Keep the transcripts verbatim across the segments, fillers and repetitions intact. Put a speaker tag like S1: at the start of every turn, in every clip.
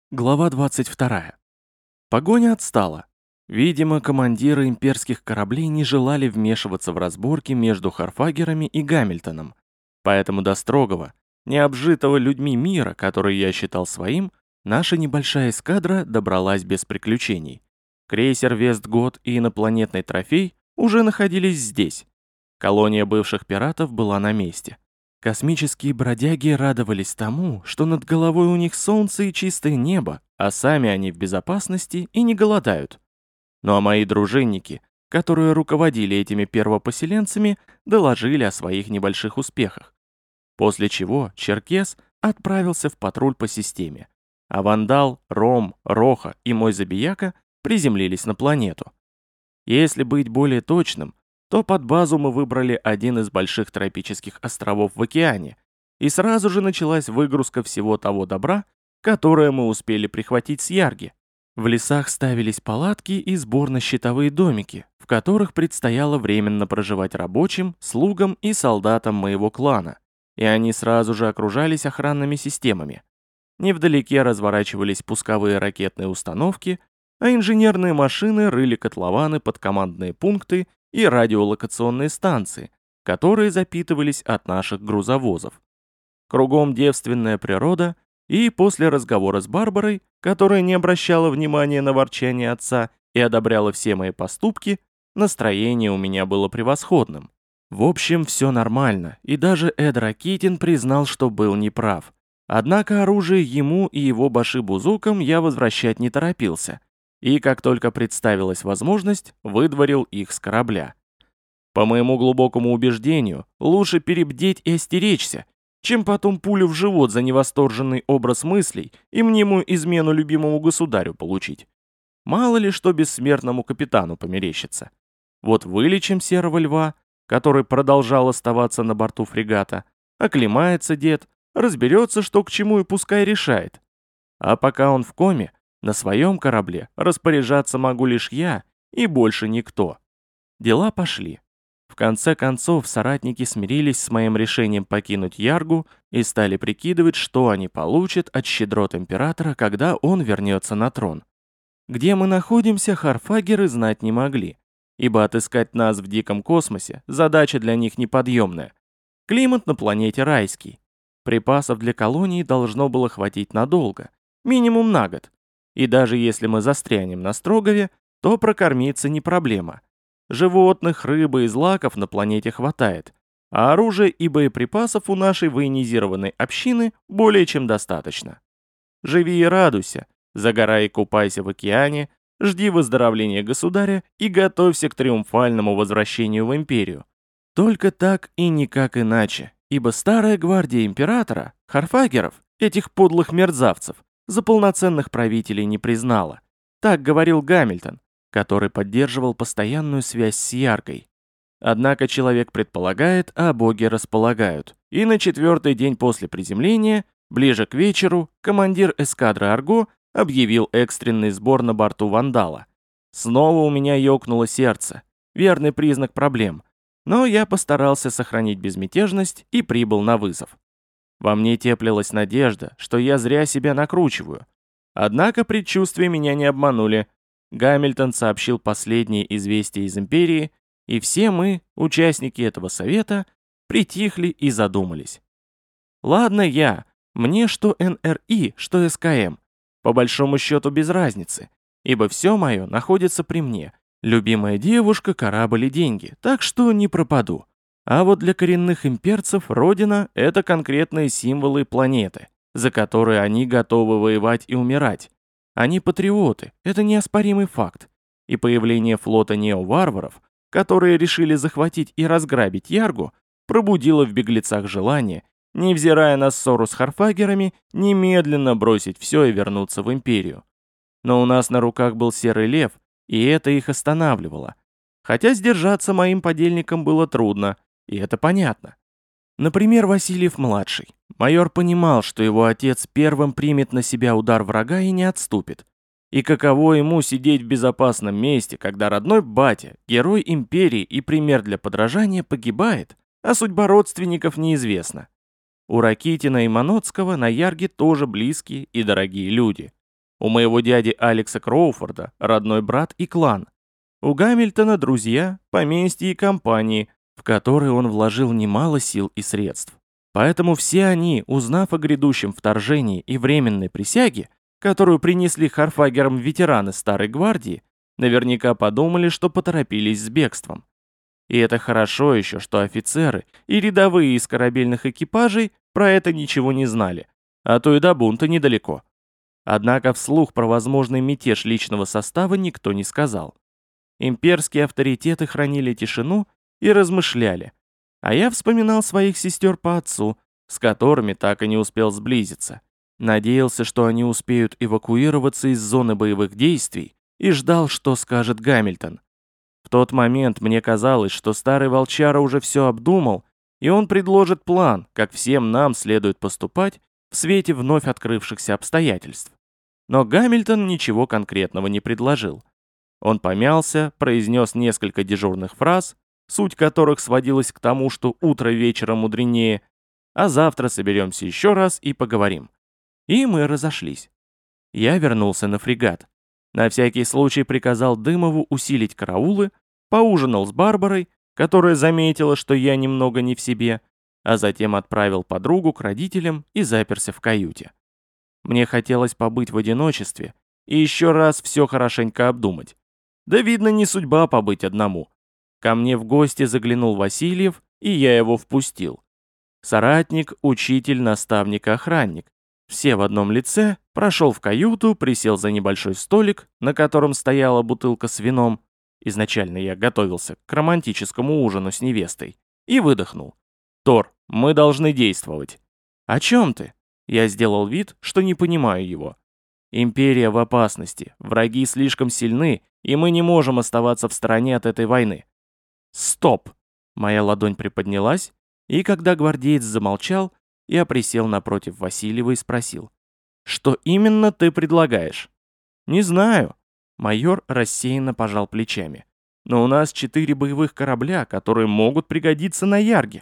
S1: Глава двадцать вторая. Погоня отстала. Видимо, командиры имперских кораблей не желали вмешиваться в разборки между Харфагерами и Гамильтоном. Поэтому до строгого, необжитого людьми мира, который я считал своим, наша небольшая эскадра добралась без приключений. Крейсер Вестгот и инопланетный трофей уже находились здесь. Колония бывших пиратов была на месте. Космические бродяги радовались тому, что над головой у них солнце и чистое небо, а сами они в безопасности и не голодают. Ну а мои дружинники, которые руководили этими первопоселенцами, доложили о своих небольших успехах. После чего Черкес отправился в патруль по системе, а Вандал, Ром, Роха и мой Забияка приземлились на планету. Если быть более точным, то под базу мы выбрали один из больших тропических островов в океане, и сразу же началась выгрузка всего того добра, которое мы успели прихватить с Ярги. В лесах ставились палатки и сборно-щитовые домики, в которых предстояло временно проживать рабочим, слугам и солдатам моего клана, и они сразу же окружались охранными системами. Невдалеке разворачивались пусковые ракетные установки, а инженерные машины рыли котлованы под командные пункты и радиолокационные станции, которые запитывались от наших грузовозов. Кругом девственная природа, и после разговора с Барбарой, которая не обращала внимания на ворчание отца и одобряла все мои поступки, настроение у меня было превосходным. В общем, все нормально, и даже Эд Ракитин признал, что был неправ. Однако оружие ему и его башибузукам я возвращать не торопился, и как только представилась возможность, выдворил их с корабля. По моему глубокому убеждению, лучше перебдеть и остеречься, чем потом пулю в живот за невосторженный образ мыслей и мнимую измену любимому государю получить. Мало ли что бессмертному капитану померещится. Вот вылечим серого льва, который продолжал оставаться на борту фрегата, оклемается дед, разберется, что к чему и пускай решает. А пока он в коме, на своем корабле распоряжаться могу лишь я и больше никто. Дела пошли. В конце концов, соратники смирились с моим решением покинуть Яргу и стали прикидывать, что они получат от щедрот императора, когда он вернется на трон. Где мы находимся, харфагеры знать не могли, ибо отыскать нас в диком космосе задача для них неподъемная. Климат на планете райский. Припасов для колонии должно было хватить надолго, минимум на год. И даже если мы застрянем на Строгове, то прокормиться не проблема. Животных, рыбы и злаков на планете хватает, а оружия и боеприпасов у нашей военизированной общины более чем достаточно. Живи и радуйся, загорай и купайся в океане, жди выздоровления государя и готовься к триумфальному возвращению в империю. Только так и никак иначе, ибо старая гвардия императора, харфагеров, этих подлых мерзавцев, за полноценных правителей не признала. Так говорил Гамильтон, который поддерживал постоянную связь с Яргой. Однако человек предполагает, а боги располагают. И на четвертый день после приземления, ближе к вечеру, командир эскадры Арго объявил экстренный сбор на борту Вандала. Снова у меня ёкнуло сердце, верный признак проблем, но я постарался сохранить безмятежность и прибыл на вызов. Во мне теплилась надежда, что я зря себя накручиваю. Однако предчувствия меня не обманули. Гамильтон сообщил последние известия из Империи, и все мы, участники этого совета, притихли и задумались. Ладно я, мне что эн эр и, что эс ка эм, по большому счету без разницы, ибо все мое находится при мне. Любимая девушка, корабль и деньги, так что не пропаду. А вот для коренных имперцев Родина — это конкретные символы планеты, за которые они готовы воевать и умирать. Они патриоты, это неоспоримый факт. И появление флота неоварваров, которые решили захватить и разграбить Яргу, пробудило в беглецах желание, невзирая на ссору с харфагерами, немедленно бросить все и вернуться в империю. Но у нас на руках был серый лев, и это их останавливало. Хотя сдержаться моим подельникам было трудно, и это понятно. Например, Васильев-младший. Майор понимал, что его отец первым примет на себя удар врага и не отступит. И каково ему сидеть в безопасном месте, когда родной батя, герой империи и пример для подражания, погибает, а судьба родственников неизвестна. У Ракитина и Маноцкого на Ярге тоже близкие и дорогие люди. У моего дяди Алекса Кроуфорда родной брат и клан. У Гамильтона друзья, поместья и компании, в которые он вложил немало сил и средств. Поэтому все они, узнав о грядущем вторжении и временной присяге, которую принесли Харфагерам ветераны Старой Гвардии, наверняка подумали, что поторопились с бегством. И это хорошо еще, что офицеры и рядовые из корабельных экипажей про это ничего не знали, а то и до бунта недалеко. Однако вслух про возможный мятеж личного состава никто не сказал. Имперские авторитеты хранили тишину и размышляли, а я вспоминал своих сестер по отцу, с которыми так и не успел сблизиться. Надеялся, что они успеют эвакуироваться из зоны боевых действий, и ждал, что скажет Гамильтон. В тот момент мне казалось, что старый волчара уже все обдумал, и он предложит план, как всем нам следует поступать в свете вновь открывшихся обстоятельств. Но Гамильтон ничего конкретного не предложил. Он помялся, произнес несколько дежурных фраз, суть которых сводилась к тому, что утро вечера мудренее, а завтра соберемся еще раз и поговорим. И мы разошлись. Я вернулся на фрегат. На всякий случай приказал Дымову усилить караулы, поужинал с Барбарой, которая заметила, что я немного не в себе, а затем отправил подругу к родителям и заперся в каюте. Мне хотелось побыть в одиночестве и еще раз все хорошенько обдумать. Да видно, не судьба побыть одному. Ко мне в гости заглянул Васильев, и я его впустил. Соратник, учитель, наставник и охранник. Все в одном лице, прошел в каюту, присел за небольшой столик, на котором стояла бутылка с вином. Изначально я готовился к романтическому ужину с невестой. И выдохнул. «Тор, мы должны действовать». «О чем ты?» Я сделал вид, что не понимаю его. «Империя в опасности, враги слишком сильны, и мы не можем оставаться в стороне от этой войны». «Стоп!» Моя ладонь приподнялась, и когда гвардеец замолчал, я присел напротив Васильева и спросил. «Что именно ты предлагаешь?» «Не знаю». Майор рассеянно пожал плечами. «Но у нас четыре боевых корабля, которые могут пригодиться на Ярге».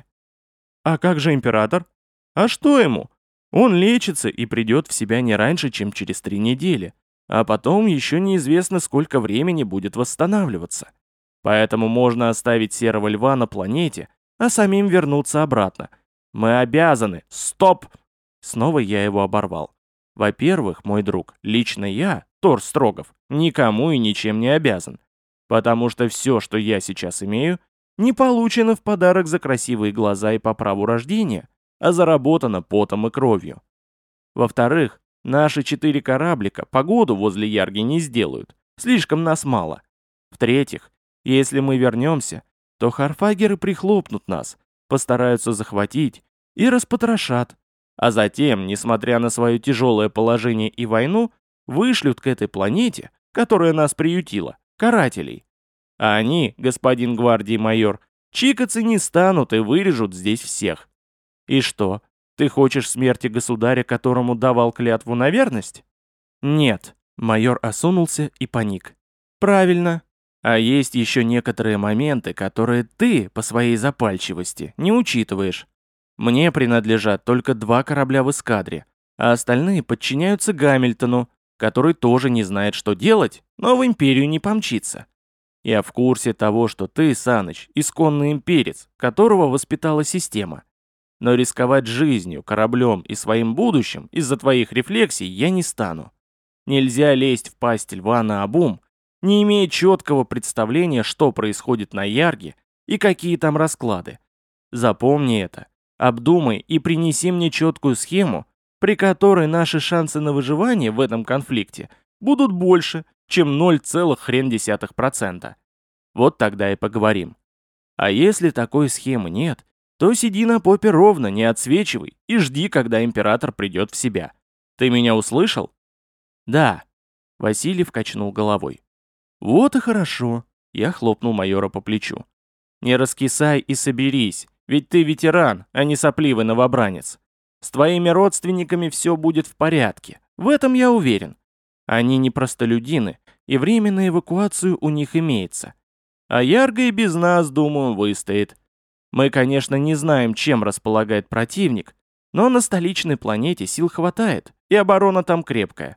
S1: «А как же император?» «А что ему? Он лечится и придет в себя не раньше, чем через три недели, а потом еще неизвестно, сколько времени будет восстанавливаться. Поэтому можно оставить Серого Льва на планете, а самим вернуться обратно. Мы обязаны... Стоп!» Снова я его оборвал. Во-первых, мой друг, лично я, Тор Строгов, никому и ничем не обязан. Потому что все, что я сейчас имею, не получено в подарок за красивые глаза и по праву рождения, а заработано потом и кровью. Во-вторых, наши четыре кораблика погоду возле Ярги не сделают, слишком нас мало. В-третьих, если мы вернемся, то харфагеры прихлопнут нас, постараются захватить и распотрошат, а затем, несмотря на свое тяжелое положение и войну, вышлют к этой планете, которая нас приютила, карателей. А они, господин гвардии майор, чикаться не станут и вырежут здесь всех. И что, ты хочешь смерти государя, которому давал клятву на верность? Нет, майор осунулся и паник. Правильно. А есть еще некоторые моменты, которые ты, по своей запальчивости, не учитываешь. Мне принадлежат только два корабля в эскадре, а остальные подчиняются Гамильтону, который тоже не знает, что делать, но в империю не помчится. Я в курсе того, что ты, Саныч, исконный имперец, которого воспитала система. Но рисковать жизнью, кораблем и своим будущим из-за твоих рефлексий я не стану. Нельзя лезть в пасть льва наобум, не имея четкого представления, что происходит на Ярге и какие там расклады. Запомни это, обдумай и принеси мне четкую схему, при которой наши шансы на выживание в этом конфликте будут больше, чем ноль целых хрен десятых процента. Вот тогда и поговорим. А если такой схемы нет, то сиди на попе ровно, не отсвечивай и жди, когда император придет в себя. Ты меня услышал? Да. Васильев качнул головой. Вот и хорошо. Я хлопнул майора по плечу. Не раскисай и соберись, ведь ты ветеран, а не сопливый новобранец. С твоими родственниками все будет в порядке, в этом я уверен. Они не простолюдины, и время на эвакуацию у них имеется. А Ярго и без нас, думаю, выстоит. Мы, конечно, не знаем, чем располагает противник, но на столичной планете сил хватает, и оборона там крепкая.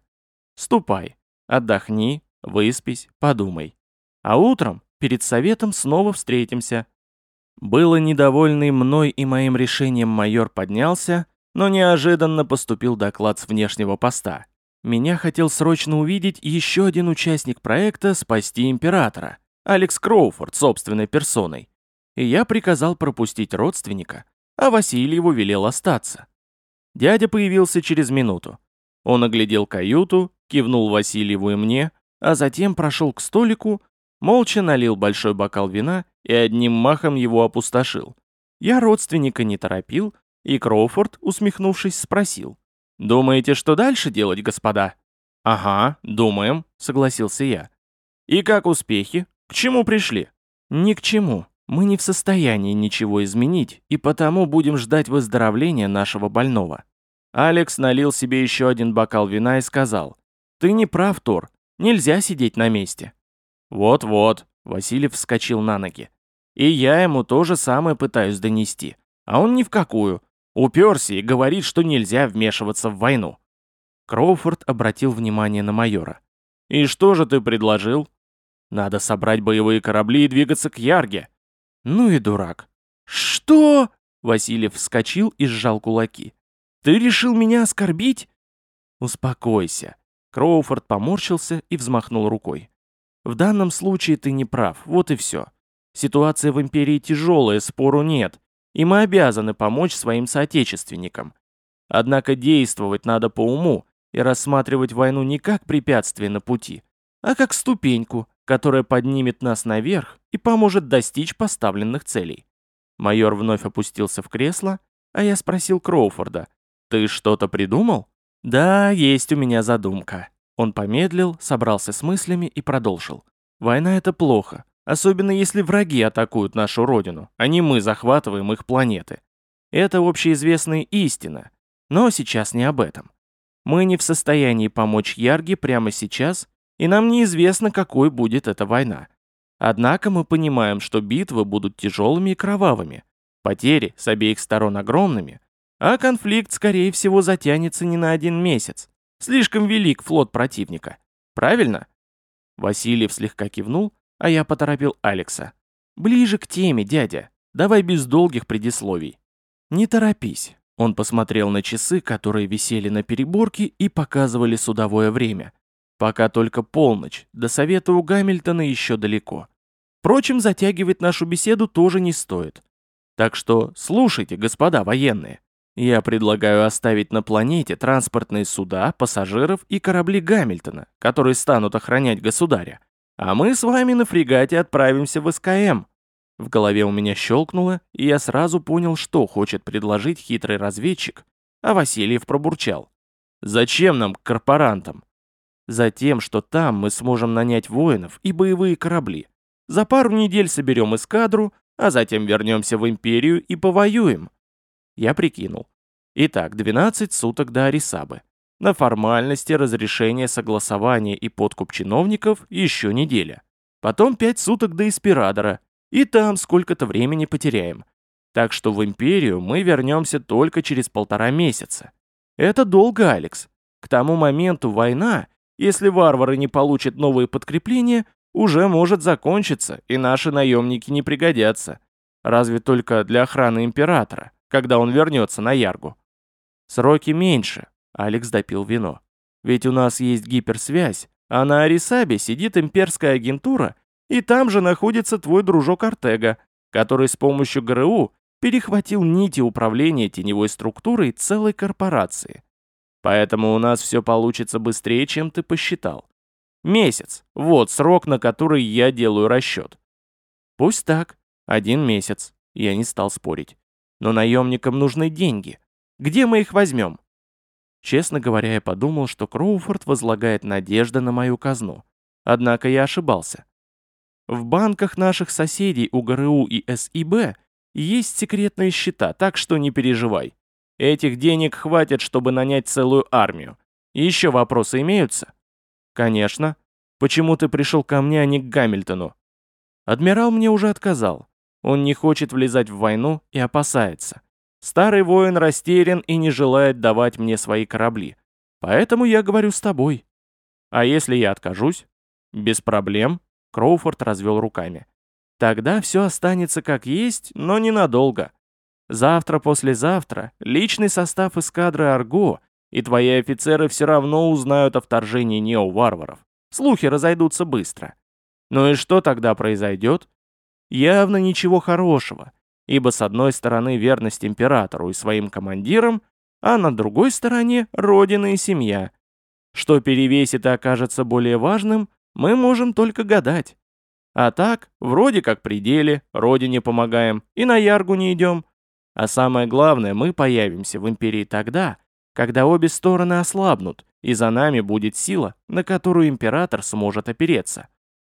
S1: Ступай, отдохни, выспись, подумай. А утром, перед советом, снова встретимся». Было недовольный мной и моим решением майор поднялся, но неожиданно поступил доклад с внешнего поста. Меня хотел срочно увидеть еще один участник проекта «Спасти императора», Алекс Кроуфорд собственной персоной. И я приказал пропустить родственника, а Васильеву велел остаться. Дядя появился через минуту. Он оглядел каюту, кивнул Васильеву и мне, а затем прошел к столику, молча налил большой бокал вина и одним махом его опустошил. Я родственника не торопил, и Кроуфорд, усмехнувшись, спросил: «Думаете, что дальше делать, господа?» «Ага, думаем», — согласился я. «И как успехи? К чему пришли?» «Ни к чему. Мы не в состоянии ничего изменить, и потому будем ждать выздоровления нашего больного». Алекс налил себе еще один бокал вина и сказал: «Ты не прав, Тор. Нельзя сидеть на месте». «Вот-вот», — Васильев вскочил на ноги. «И я ему то же самое пытаюсь донести. А он ни в какую. Уперся и говорит, что нельзя вмешиваться в войну». Кроуфорд обратил внимание на майора. «И что же ты предложил?» «Надо собрать боевые корабли и двигаться к Ярге». «Ну и дурак». «Что?» — Васильев вскочил и сжал кулаки. «Ты решил меня оскорбить?» «Успокойся». Кроуфорд поморщился и взмахнул рукой. «В данном случае ты не прав, вот и все. Ситуация в империи тяжелая, спору нет, и мы обязаны помочь своим соотечественникам. Однако действовать надо по уму и рассматривать войну не как препятствие на пути, а как ступеньку, которая поднимет нас наверх и поможет достичь поставленных целей». Майор вновь опустился в кресло, а я спросил Кроуфорда: «Ты что-то придумал?» «Да, есть у меня задумка». Он помедлил, собрался с мыслями и продолжил. «Война — это плохо, особенно если враги атакуют нашу родину, а не мы захватываем их планеты. Это общеизвестная истина, но сейчас не об этом. Мы не в состоянии помочь Ярге прямо сейчас, и нам неизвестно, какой будет эта война. Однако мы понимаем, что битвы будут тяжелыми и кровавыми, потери с обеих сторон огромными, а конфликт, скорее всего, затянется не на один месяц. Слишком велик флот противника. Правильно?» Васильев слегка кивнул, а я поторопил Алекса. «Ближе к теме, дядя. Давай без долгих предисловий». «Не торопись». Он посмотрел на часы, которые висели на переборке и показывали судовое время. «Пока только полночь, до совета у Гамильтона еще далеко. Впрочем, затягивать нашу беседу тоже не стоит. Так что слушайте, господа военные. Я предлагаю оставить на планете транспортные суда, пассажиров и корабли Гамильтона, которые станут охранять государя. А мы с вами на фрегате отправимся в СКМ». В голове у меня щелкнуло, и я сразу понял, что хочет предложить хитрый разведчик, а Васильев пробурчал: «Зачем нам к корпорантам?» «Затем, что там мы сможем нанять воинов и боевые корабли. За пару недель соберем эскадру, а затем вернемся в Империю и повоюем». Я прикинул. Итак, двенадцать суток до Арисабы. На формальности, разрешение, согласование и подкуп чиновников еще неделя. Потом пять суток до Эспирадора, и там сколько-то времени потеряем. Так что в Империю мы вернемся только через полтора месяца. Это долго, Алекс. К тому моменту война, если варвары не получат новые подкрепления, уже может закончиться, и наши наемники не пригодятся. Разве только для охраны Императора, когда он вернется на Яргу. Сроки меньше, Алекс допил вино. Ведь у нас есть гиперсвязь, а на Арисабе сидит имперская агентура, и там же находится твой дружок Артега, который с помощью ГРУ перехватил нити управления теневой структурой целой корпорации. Поэтому у нас все получится быстрее, чем ты посчитал. Месяц, вот срок, на который я делаю расчет. Пусть так, один месяц, я не стал спорить. Но наемникам нужны деньги. Где мы их возьмем? Честно говоря, я подумал, что Кроуфорд возлагает надежды на мою казну. Однако я ошибался. В банках наших соседей у ГРУ и СИБ есть секретные счета, так что не переживай. Этих денег хватит, чтобы нанять целую армию. Еще вопросы имеются? Конечно. Почему ты пришел ко мне, а не к Гамильтону? Адмирал мне уже отказал. Он не хочет влезать в войну и опасается. Старый воин растерян и не желает давать мне свои корабли. Поэтому я говорю с тобой. А если я откажусь? Без проблем. Кроуфорд развел руками. Тогда все останется как есть, но ненадолго. Завтра-послезавтра личный состав эскадры Арго и твои офицеры все равно узнают о вторжении нео-варваров. Слухи разойдутся быстро. Ну и что тогда произойдет? Явно ничего хорошего, ибо с одной стороны верность императору и своим командирам, а на другой стороне родина и семья. Что перевесит и окажется более важным, мы можем только гадать. А так, вроде как при деле, родине помогаем и на Яргу не идем. А самое главное, мы появимся в империи тогда, когда обе стороны ослабнут, и за нами будет сила, на которую император сможет опереться.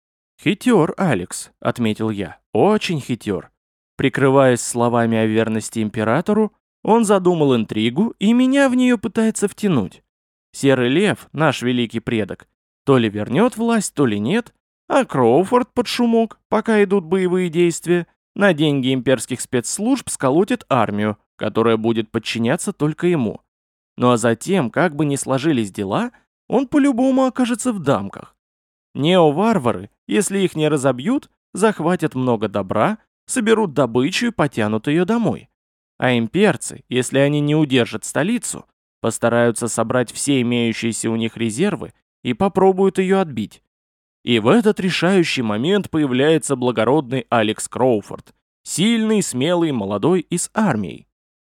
S1: «Хитер, Алекс», — отметил я, — «очень хитер». Прикрываясь словами о верности императору, он задумал интригу и меня в нее пытается втянуть. Серый лев, наш великий предок, то ли вернет власть, то ли нет, а Кроуфорд под шумок, пока идут боевые действия, на деньги имперских спецслужб сколотит армию, которая будет подчиняться только ему. Ну а затем, как бы ни сложились дела, он по-любому окажется в дамках. Нео-варвары, если их не разобьют, захватят много добра, соберут добычу и потянут ее домой. А имперцы, если они не удержат столицу, постараются собрать все имеющиеся у них резервы и попробуют ее отбить. И в этот решающий момент появляется благородный Алекс Кроуфорд, сильный, смелый, молодой и с армией.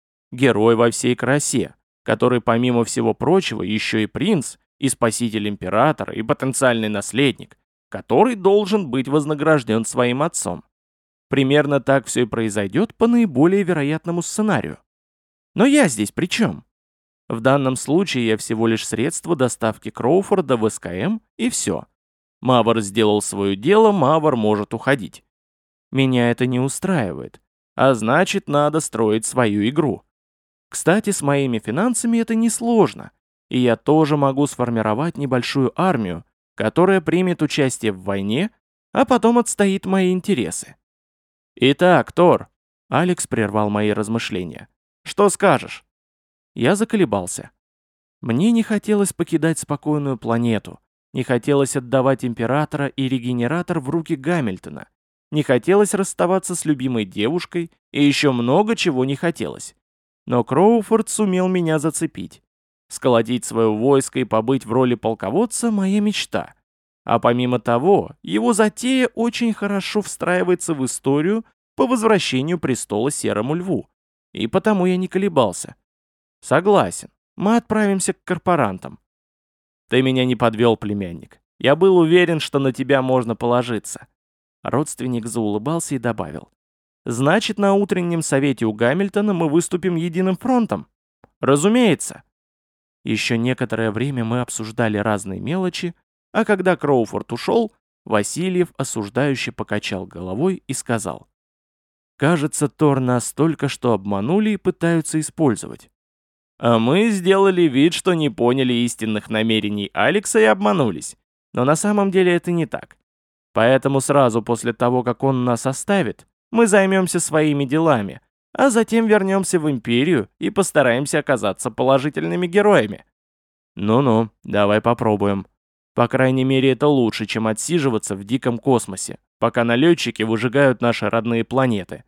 S1: Герой во всей красе, который, помимо всего прочего, еще и принц, и спаситель императора, и потенциальный наследник, который должен быть вознагражден своим отцом. Примерно так все и произойдет по наиболее вероятному сценарию. Но я здесь при чем? В данном случае я всего лишь средство доставки Кроуфорда в СКМ, и все. Мавр сделал свое дело, Мавр может уходить. Меня это не устраивает, а значит, надо строить свою игру. Кстати, с моими финансами это несложно, и я тоже могу сформировать небольшую армию, которая примет участие в войне, а потом отстоит мои интересы. «Итак, Тор», — Алекс прервал мои размышления, — «что скажешь?» Я заколебался. Мне не хотелось покидать спокойную планету, не хотелось отдавать императора и регенератор в руки Гамильтона, не хотелось расставаться с любимой девушкой, и еще много чего не хотелось. Но Кроуфорд сумел меня зацепить. Сколотить свое войско и побыть в роли полководца – моя мечта. А помимо того, его затея очень хорошо встраивается в историю по возвращению престола Серому Льву. И потому я не колебался. Согласен, мы отправимся к корпорантам. Ты меня не подвел, племянник. Я был уверен, что на тебя можно положиться. Родственник заулыбался и добавил. Значит, на утреннем совете у Гамильтона мы выступим единым фронтом? Разумеется. Еще некоторое время мы обсуждали разные мелочи, а когда Кроуфорд ушел, Васильев осуждающе покачал головой и сказал. Кажется, Тор нас только что обманули и пытаются использовать. А мы сделали вид, что не поняли истинных намерений Алекса и обманулись. Но на самом деле это не так. Поэтому сразу после того, как он нас оставит, мы займемся своими делами, а затем вернемся в Империю и постараемся оказаться положительными героями. Ну-ну, давай попробуем. По крайней мере, это лучше, чем отсиживаться в диком космосе, пока налетчики выжигают наши родные планеты.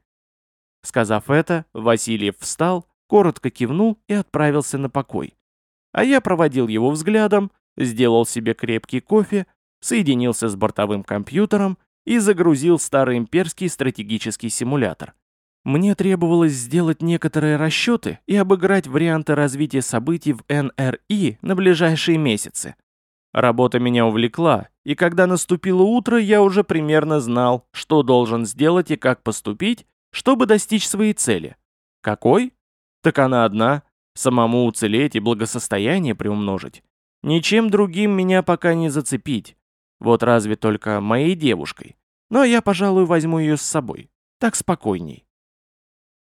S1: Сказав это, Васильев встал, коротко кивнул и отправился на покой. А я проводил его взглядом, сделал себе крепкий кофе, соединился с бортовым компьютером и загрузил старый имперский стратегический симулятор. Мне требовалось сделать некоторые расчеты и обыграть варианты развития событий в эн эр и на ближайшие месяцы. Работа меня увлекла, и когда наступило утро, я уже примерно знал, что должен сделать и как поступить, чтобы достичь своей цели. Какой? Так она одна – самому уцелеть и благосостояние приумножить. Ничем другим меня пока не зацепить. Вот разве только моей девушкой. Но я, пожалуй, возьму ее с собой. Так спокойней.